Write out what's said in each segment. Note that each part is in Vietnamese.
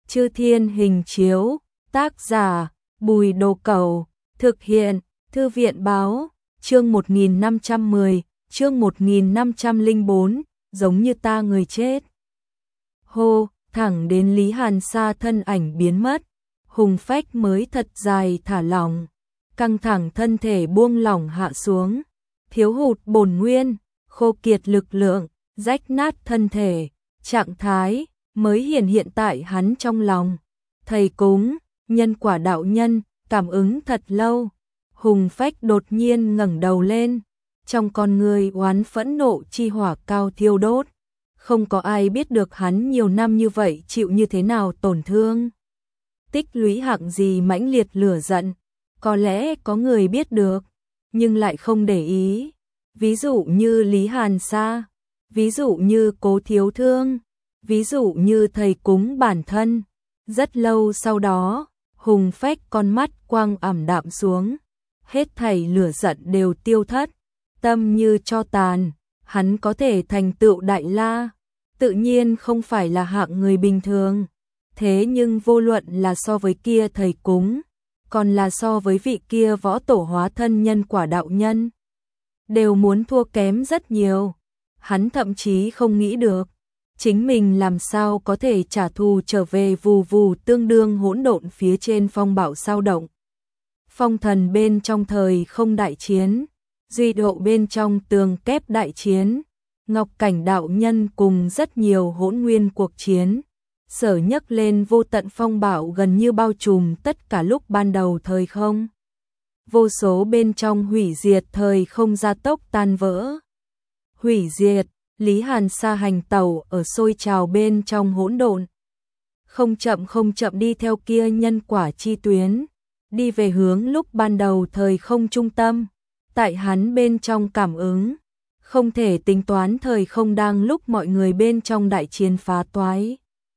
Chư Thiên Hình Chiếu, tác giả Bùi Đồ Cẩu, thực hiện Thư viện Báo, chương 1510, chương 1504, giống như ta người chết. Hô, thẳng đến Lý Hàn Sa thân ảnh biến mất, hùng phách mới thật dài thả lỏng, căng thẳng thân thể buông lỏng hạ xuống, thiếu hụt bổn nguyên, khô kiệt lực lượng, rách nát thân thể, trạng thái mới hiện tại hắn trong lòng. Thầy cúng, nhân quả đạo nhân, cảm ứng thật lâu, hùng phách đột nhiên ngẩng đầu lên, trong con người oán phẫn nộ chi hỏa cao thiêu đốt. Không có ai biết được hắn nhiều năm như vậy chịu như thế nào tổn thương, tích lũy hạng gì mãnh liệt lửa giận. Có lẽ có người biết được, nhưng lại không để ý. Ví dụ như Lý Hàn Sa, ví dụ như Cố Thiếu Thương, ví dụ như thầy cúng bản thân. Rất lâu sau đó, hùng phách con mắt quang ảm đạm xuống, hết thảy lửa giận đều tiêu thất, tâm như tro tàn. Hắn có thể thành tựu đại la, tự nhiên không phải là hạng người bình thường. Thế nhưng vô luận là so với kia thầy cúng, còn là so với vị kia võ tổ hóa thân nhân quả đạo nhân, đều muốn thua kém rất nhiều. Hắn thậm chí không nghĩ được, chính mình làm sao có thể trả thù trở về. Vù vù, tương đương hỗn độn phía trên phong bạo sao động. Phong thần bên trong thời không đại chiến, duy độ bên trong tường kép đại chiến, Ngọc Cảnh đạo nhân cùng rất nhiều hỗn nguyên cuộc chiến. Sở nhấc lên vô tận phong bạo gần như bao trùm tất cả lúc ban đầu thời không. Vô số bên trong hủy diệt thời không gia tốc tan vỡ. Hủy diệt, Lý Hàn Sa hành tẩu ở sôi trào bên trong hỗn độn. Không chậm đi theo kia nhân quả chi tuyến, đi về hướng lúc ban đầu thời không trung tâm. Tại hắn bên trong cảm ứng, không thể tính toán thời không đang lúc mọi người bên trong đại chiến phá toái.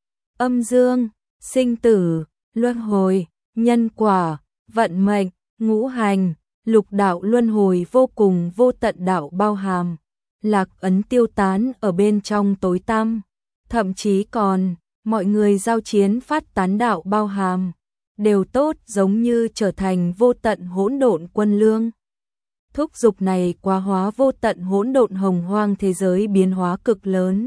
Âm dương, sinh tử, luân hồi, nhân quả, vận mệnh, ngũ hành, lục đạo luân hồi vô cùng vô tận đạo bao hàm, lạc ấn tiêu tán ở bên trong tối tăm, thậm chí còn mọi người giao chiến phát tán đạo bao hàm, đều tốt giống như trở thành vô tận hỗn độn quân lương. Thúc dục này quá hóa vô tận hỗn độn hồng hoang thế giới biến hóa cực lớn.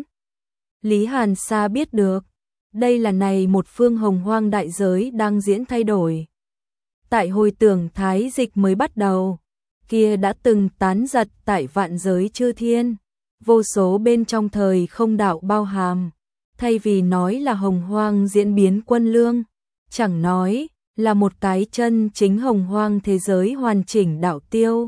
Lý Hàn Sa biết được, đây là này một phương hồng hoang đại giới đang diễn thay đổi. Tại hồi tưởng thái dịch mới bắt đầu, kia đã từng tán giật tại vạn giới chư thiên, vô số bên trong thời không đạo bao hàm, thay vì nói là hồng hoang diễn biến quân lương, chẳng nói là một cái chân chính hồng hoang thế giới hoàn chỉnh đạo tiêu.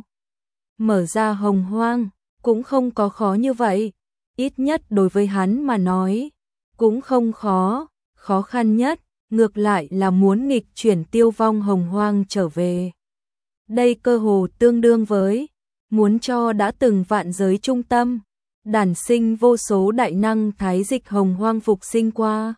Mở ra hồng hoang cũng không có khó như vậy, ít nhất đối với hắn mà nói cũng không khó. Khó khăn nhất ngược lại là muốn nghịch chuyển tiêu vong hồng hoang trở về. Đây cơ hồ tương đương với muốn cho đã từng vạn giới trung tâm đản sinh vô số đại năng thái dịch hồng hoang phục sinh qua.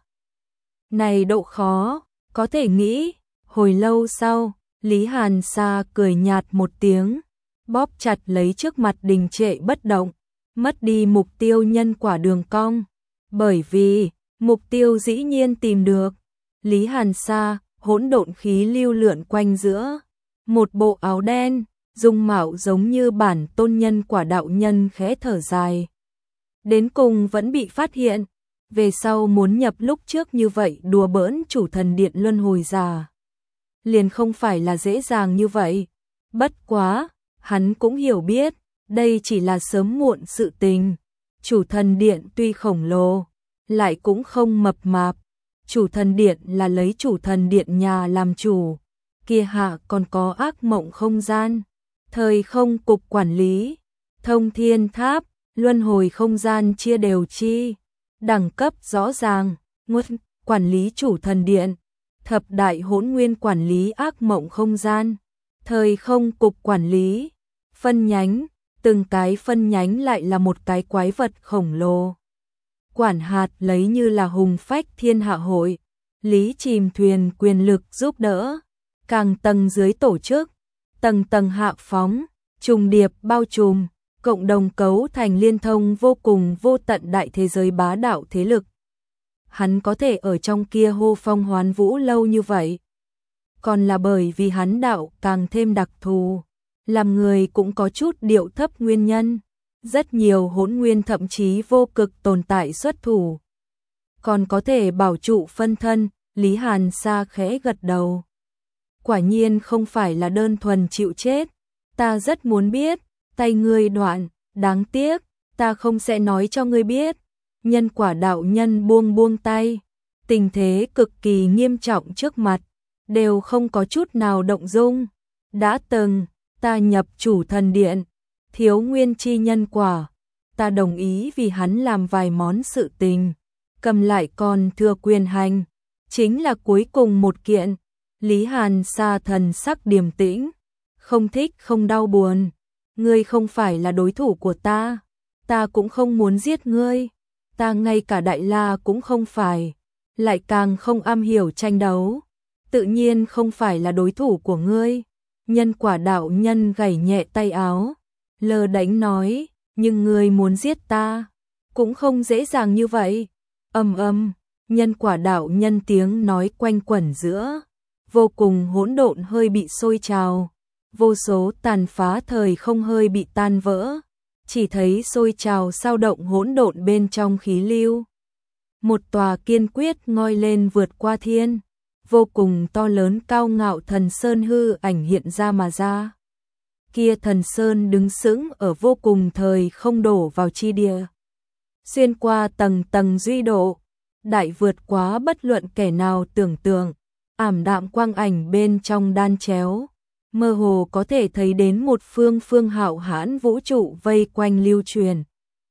Này độ khó, có thể nghĩ. Hồi lâu sau, Lý Hàn Sa cười nhạt một tiếng, bóp chặt lấy trước mặt đình trệ bất động, mất đi mục tiêu nhân quả đường cong. Bởi vì mục tiêu dĩ nhiên tìm được. Lý Hàn Sa, hỗn độn khí lưu lượn quanh giữa một bộ áo đen, dung mạo giống như bản tôn nhân quả đạo nhân khẽ thở dài. Đến cùng vẫn bị phát hiện, về sau muốn nhập lúc trước như vậy đùa bỡn chủ thần điện luân hồi già, liền không phải là dễ dàng như vậy. Bất quá, hắn cũng hiểu biết, đây chỉ là sớm muộn sự tình. Chủ thần điện tuy khổng lồ, lại cũng không mập mạp. Chủ thần điện là lấy chủ thần điện nhà làm chủ, kia hạ còn có ác mộng không gian, thời không cục quản lý, thông thiên tháp, luân hồi không gian chia đều chi, đẳng cấp rõ ràng. Nguồn quản lý chủ thần điện, thập đại hỗn nguyên quản lý ác mộng không gian, thời không cục quản lý, phân nhánh, từng cái phân nhánh lại là một cái quái vật khổng lồ. Quản hạt lấy như là hùng phách thiên hạ hội, lý chìm thuyền quyền lực giúp đỡ, càng tầng dưới tổ chức, tầng tầng hạ phóng, trùng điệp bao trùm, cộng đồng cấu thành liên thông vô cùng vô tận đại thế giới bá đạo thế lực. hắn có thể ở trong kia hô phong hoán vũ lâu như vậy. Còn là bởi vì hắn đạo càng thêm đặc thù, làm người cũng có chút điệu thấp nguyên nhân. Rất nhiều hỗn nguyên thậm chí vô cực tồn tại xuất thủ, còn có thể bảo trụ phân thân. Lý Hàn Sa khẽ gật đầu. Quả nhiên không phải là đơn thuần chịu chết. Ta rất muốn biết, tay ngươi đoạn, đáng tiếc, ta không sẽ nói cho ngươi biết. Nhân quả đạo nhân buông buông tay, tình thế cực kỳ nghiêm trọng trước mặt, đều không có chút nào động dung. Đã từng, ta nhập chủ thần điện, thiếu nguyên chi nhân quả, ta đồng ý vì hắn làm vài món sự tình, cầm lại còn thừa quyền hành, chính là cuối cùng một kiện. Lý Hàn Sa thần sắc điềm tĩnh, không thích không đau buồn. Ngươi không phải là đối thủ của ta cũng không muốn giết ngươi, ta ngay cả Đại La cũng không phải, lại càng không am hiểu tranh đấu, tự nhiên không phải là đối thủ của ngươi. Nhân quả đạo nhân gảy nhẹ tay áo, lơ đánh nói, nhưng ngươi muốn giết ta, cũng không dễ dàng như vậy. Nhân quả đạo nhân tiếng nói quanh quẩn giữa, vô cùng hỗn độn hơi bị sôi trào, vô số tàn phá thời không hơi bị tan vỡ, chỉ thấy sôi trào sao động hỗn độn bên trong khí lưu. Một tòa kiên quyết ngoi lên vượt qua thiên, vô cùng to lớn cao ngạo thần sơn hư ảnh hiện ra mà ra. Kia thần sơn đứng sững ở vô cùng thời không đổ vào chi địa, xuyên qua tầng tầng duy độ, đại vượt quá bất luận kẻ nào tưởng tượng. Ảm đạm quang ảnh bên trong đan chéo, mơ hồ có thể thấy đến một phương hạo hãn vũ trụ vây quanh lưu truyền.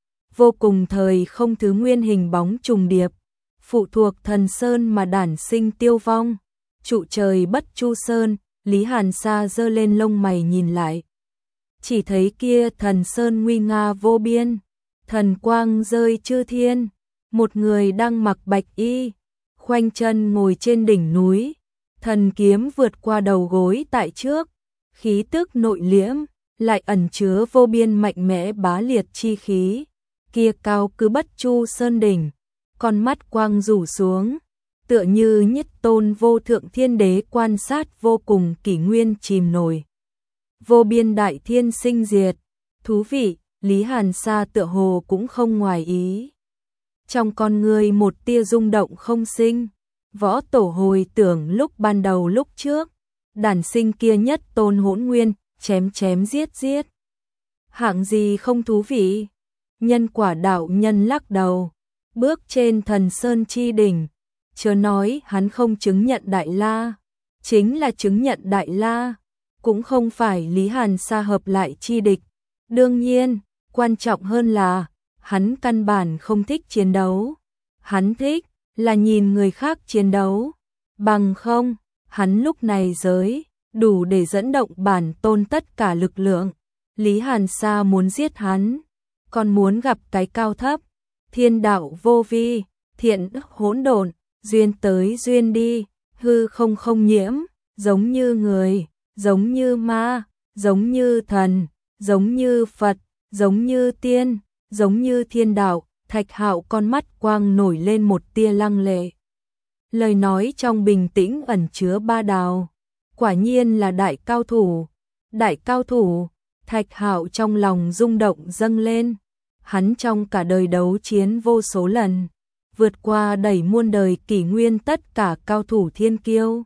Vô cùng thời không thứ nguyên hình bóng trùng điệp, phụ thuộc thần sơn mà đản sinh tiêu vong. Trụ trời bất chu sơn, Lý Hàn Sa giơ lên lông mày nhìn lại. Chỉ thấy kia thần sơn nguy nga vô biên, thần quang rơi chư thiên, một người đang mặc bạch y, khoanh chân ngồi trên đỉnh núi, thần kiếm vượt qua đầu gối tại trước, khí tức nội liễm, lại ẩn chứa vô biên mạnh mẽ bá liệt chi khí. Kia cao cứ bất chu sơn đỉnh, con mắt quang rủ xuống, tựa như nhất tôn vô thượng thiên đế quan sát vô cùng kỷ nguyên chìm nổi. Vô biên đại thiên sinh diệt, thú vị. Lý Hàn Sa tựa hồ cũng không ngoài ý. Trong con người một tia rung động không sinh. Võ tổ hồi tưởng lúc ban đầu lúc trước, đản sinh kia nhất tôn hỗn nguyên, chém chém giết giết. Hạng gì không thú vị. Nhân quả đạo nhân lắc đầu, bước trên thần sơn chi đỉnh, chớ nói hắn không chứng nhận Đại La, chính là chứng nhận Đại La, cũng không phải Lý Hàn Sa hợp lại chi địch. Đương nhiên, quan trọng hơn là, hắn căn bản không thích chiến đấu. Hắn thích là nhìn người khác chiến đấu. Bằng không, hắn lúc này giới, đủ để dẫn động bản tôn tất cả lực lượng. Lý Hàn Sa muốn giết hắn, còn muốn gặp cái cao thấp. Thiên đạo vô vi, thiện hỗn độn, duyên tới duyên đi, hư không không nhiễm, giống như người, giống như ma, giống như thần, giống như Phật, giống như tiên, giống như thiên đạo. Thạch Hạo con mắt quang nổi lên một tia lăng lệ. Lời nói trong bình tĩnh ẩn chứa ba đào. Quả nhiên là đại cao thủ. Đại cao thủ. Thạch Hạo trong lòng rung động dâng lên. Hắn trong cả đời đấu chiến vô số lần, vượt qua đẩy muôn đời kỷ nguyên tất cả cao thủ thiên kiêu.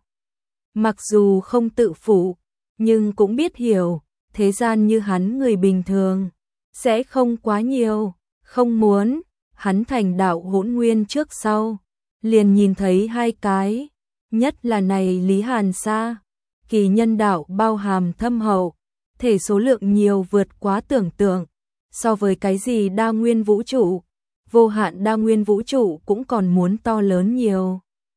Mặc dù không tự phụ, nhưng cũng biết hiểu, thế gian như hắn người bình thường sẽ không quá nhiều. Không muốn, hắn thành đạo hỗn nguyên trước sau, liền nhìn thấy hai cái, nhất là này Lý Hàn Sa, kỳ nhân đạo bao hàm thâm hậu, thể số lượng nhiều vượt quá tưởng tượng, so với cái gì đa nguyên vũ trụ, vô hạn đa nguyên vũ trụ cũng còn muốn to lớn nhiều.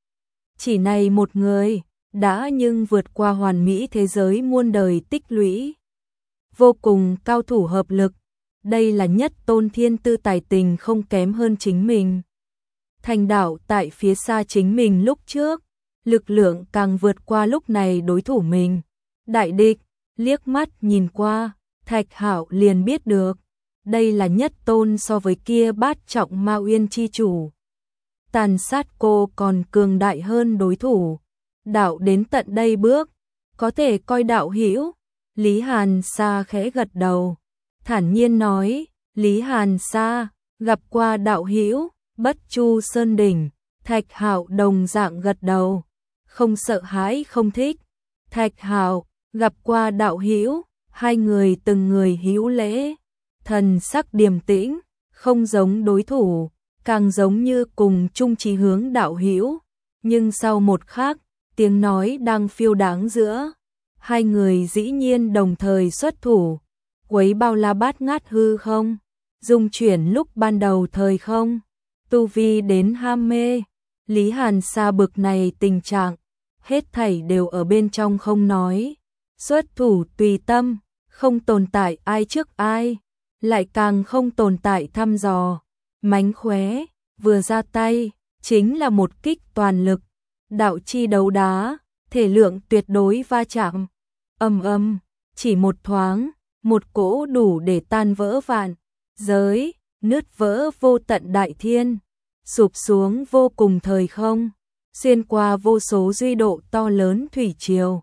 Chỉ này một người, đã nhưng vượt qua hoàn mỹ thế giới muôn đời tích lũy. Vô cùng cao thủ hợp lực, đây là nhất tôn thiên tư tài tình không kém hơn chính mình. Thành đạo tại phía xa chính mình lúc trước, lực lượng càng vượt qua lúc này đối thủ mình. Đại địch, liếc mắt nhìn qua, Thạch Hạo liền biết được, đây là nhất tôn so với kia bát trọng Ma Uyên chi chủ. tàn sát cô còn cường đại hơn đối thủ. Đạo đến tận đây bước, có thể coi đạo hữu. Lý Hàn Sa khẽ gật đầu, thản nhiên nói, Lý Hàn Sa, gặp qua đạo hữu. Bất Chu Sơn Đỉnh, Thạch Hạo đồng dạng gật đầu, không sợ hãi không thích. Thạch Hạo, gặp qua đạo hữu. Hai người từng người hữu lễ, thần sắc điềm tĩnh, không giống đối thủ, càng giống như cùng chung chí hướng đạo hữu. Nhưng sau một khắc, tiếng nói đang phiêu đáng giữa hai người dĩ nhiên đồng thời xuất thủ, quấy bao la bát ngát hư không, dung chuyển lúc ban đầu thời không, tu vi đến ham mê. Lý Hàn Sa bực này tình trạng, hết thảy đều ở bên trong không nói, xuất thủ tùy tâm, không tồn tại ai trước ai, lại càng không tồn tại thăm dò, mánh khóe, vừa ra tay, chính là một kích toàn lực, đạo chi đấu đá, thể lượng tuyệt đối va chạm, ầm, chỉ một thoáng, một cỗ đủ để tan vỡ vạn giới, nứt vỡ vô tận đại thiên, sụp xuống vô cùng thời không, xuyên qua vô số duy độ to lớn thủy triều,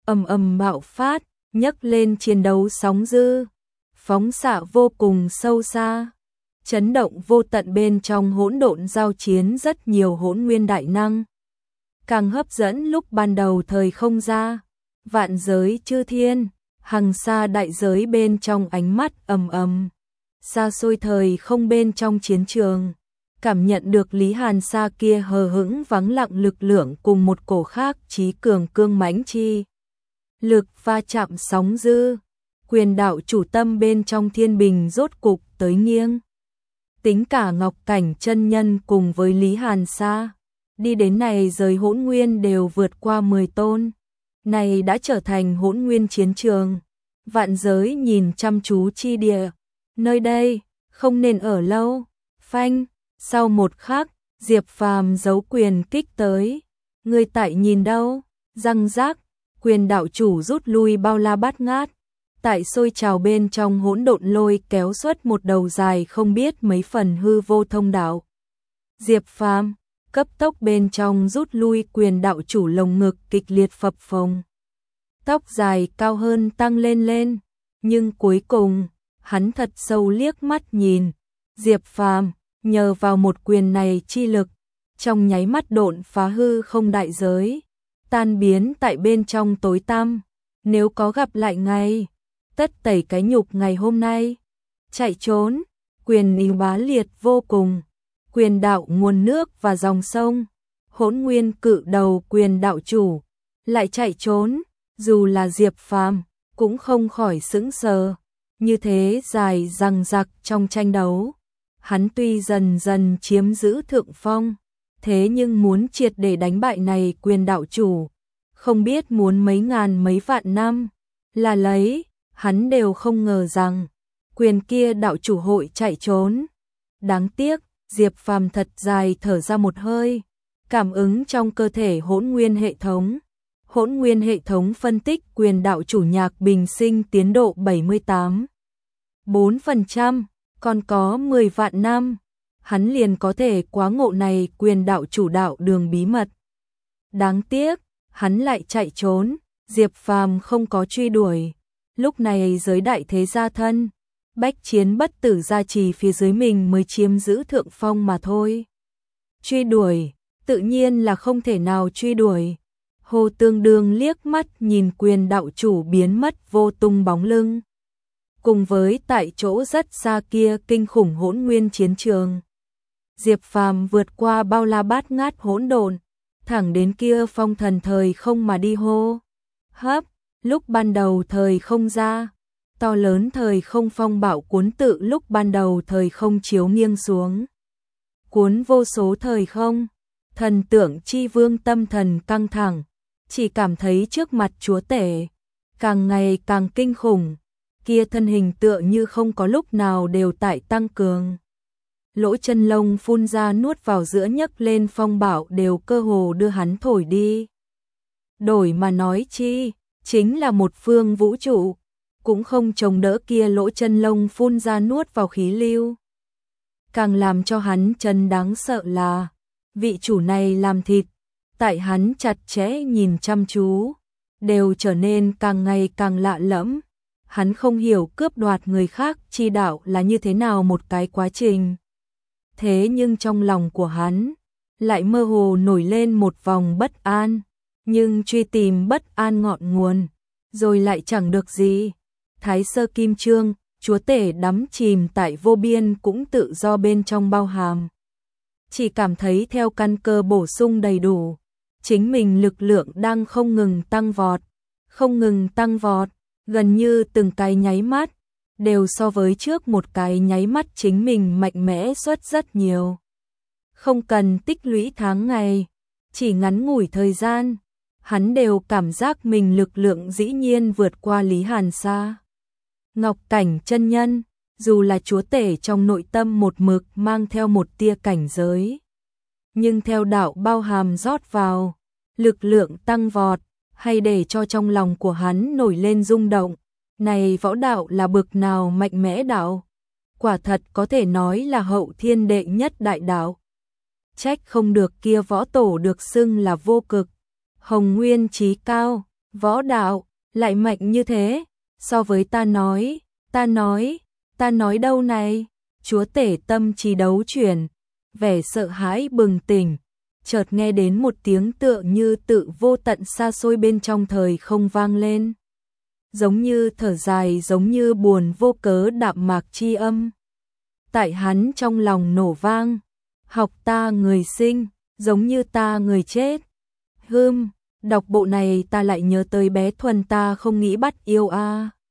ầm bạo phát, nhấc lên chiến đấu sóng dữ, phóng xạ vô cùng sâu xa, chấn động vô tận bên trong hỗn độn giao chiến rất nhiều hỗn nguyên đại năng. Càng hấp dẫn lúc ban đầu thời không ra, vạn giới chư thiên, hằng xa đại giới bên trong ánh mắt ầm, xa xôi thời không bên trong chiến trường, cảm nhận được Lý Hàn Sa kia hờ hững vắng lặng lực lượng cùng một cổ khác trí cường cương mãnh chi. Lực va chạm sóng dữ, quyền đạo chủ tâm bên trong thiên bình rốt cục tới nghiêng. Tính cả Ngọc Cảnh chân nhân cùng với Lý Hàn Sa, đi đến này giới hỗn nguyên đều vượt qua 10 tôn. Này đã trở thành hỗn nguyên chiến trường, vạn giới nhìn chăm chú chi địa. Nơi đây, không nên ở lâu. Phanh, sau một khắc, Diệp Phàm giấu quyền kích tới. Người tại nhìn đâu? Răng rác, quyền đạo chủ rút lui bao la bát ngát. Tại sôi trào bên trong hỗn độn lôi kéo xuất một đầu dài không biết mấy phần hư vô thông đạo. Diệp Phàm cấp tốc bên trong rút lui, quyền đạo chủ lồng ngực kịch liệt phập phồng. Tóc dài cao hơn tăng lên, nhưng cuối cùng, hắn thật sâu liếc mắt nhìn. Diệp Phàm nhờ vào một quyền này chi lực, trong nháy mắt độn phá hư không đại giới, tan biến tại bên trong tối tăm. Nếu có gặp lại ngày, tất tẩy cái nhục ngày hôm nay. Chạy trốn, quyền ý bá liệt vô cùng. Quyền đạo nguồn nước và dòng sông, hỗn nguyên cự đầu quyền đạo chủ, lại chạy trốn, dù là Diệp Phàm cũng không khỏi sững sờ. Như thế dài dằng dặc trong tranh đấu, hắn tuy dần dần chiếm giữ thượng phong, thế nhưng muốn triệt để đánh bại này quyền đạo chủ, không biết muốn mấy ngàn mấy vạn năm, là lấy, hắn đều không ngờ rằng, quyền kia đạo chủ hội chạy trốn. Đáng tiếc, Diệp Phàm thật dài thở ra một hơi, cảm ứng trong cơ thể hỗn nguyên hệ thống. Hỗn nguyên hệ thống phân tích quyền đạo chủ Nhạc Bình Sinh tiến độ 78,4%, còn có 10 vạn năm, hắn liền có thể quá ngộ này quyền đạo chủ đạo đường bí mật. Đáng tiếc, hắn lại chạy trốn, Diệp Phàm không có truy đuổi. Lúc này giới đại thế gia thân, bách chiến bất tử gia trì phía dưới mình mới chiếm giữ thượng phong mà thôi. Truy đuổi, tự nhiên là không thể nào truy đuổi. Hồ Tương Đương liếc mắt nhìn quyền đạo chủ biến mất vô tung bóng lưng. Cùng với tại chỗ rất xa kia kinh khủng hỗn nguyên chiến trường. Diệp Phàm vượt qua bao la bát ngát hỗn độn, thẳng đến kia phong thần thời không mà đi hô. Hấp, lúc ban đầu thời không ra, to lớn thời không phong bạo cuốn tự lúc ban đầu thời không chiếu nghiêng xuống. Cuốn vô số thời không, thần tượng chi vương tâm thần căng thẳng, chỉ cảm thấy trước mặt chúa tể, càng ngày càng kinh khủng, kia thân hình tựa như không có lúc nào đều tại tăng cường. Lỗ chân lông phun ra nuốt vào giữa nhấc lên phong bạo đều cơ hồ đưa hắn thổi đi. Đổi mà nói chi, chính là một phương vũ trụ, cũng không chống đỡ kia lỗ chân lông phun ra nuốt vào khí lưu. Càng làm cho hắn chân đáng sợ là, vị chủ này làm thịt, tại hắn chặt chẽ nhìn chăm chú, đều trở nên càng ngày càng lạ lẫm. Hắn không hiểu cướp đoạt người khác chi đạo là như thế nào một cái quá trình. Thế nhưng trong lòng của hắn lại mơ hồ nổi lên một vòng bất an, nhưng truy tìm bất an ngọn nguồn, rồi lại chẳng được gì. Thái Sơ Kim Chương, chúa tể đắm chìm tại vô biên cũng tự do bên trong bao hàm. Chỉ cảm thấy theo căn cơ bổ sung đầy đủ, chính mình lực lượng đang không ngừng tăng vọt, không ngừng tăng vọt, gần như từng cái nháy mắt, đều so với trước một cái nháy mắt chính mình mạnh mẽ suất rất nhiều. Không cần tích lũy tháng ngày, chỉ ngắn ngủi thời gian, hắn đều cảm giác mình lực lượng dĩ nhiên vượt qua Lý Hàn xa. Ngọc Cảnh chân nhân, dù là chúa tể trong nội tâm một mực mang theo một tia cảnh giới, nhưng theo đạo bao hàm rót vào, lực lượng tăng vọt, hay để cho trong lòng của hắn nổi lên rung động. Này võ đạo là bực nào mạnh mẽ đạo, quả thật có thể nói là hậu thiên đệ nhất đại đạo. Trách không được kia võ tổ được xưng là vô cực, hồng nguyên chí cao, võ đạo lại mạnh như thế, so với ta nói đâu này. Chúa tể tâm trí đấu chuyển, vẻ sợ hãi bừng tỉnh, chợt nghe đến một tiếng tựa như tự vô tận xa xôi bên trong thời không vang lên, giống như thở dài, giống như buồn vô cớ đạm mạc chi âm. Tại hắn trong lòng nổ vang, học ta người sinh, giống như ta người chết. Đọc bộ này ta lại nhớ tới bé Thuần ta không nghĩ bắt yêu a.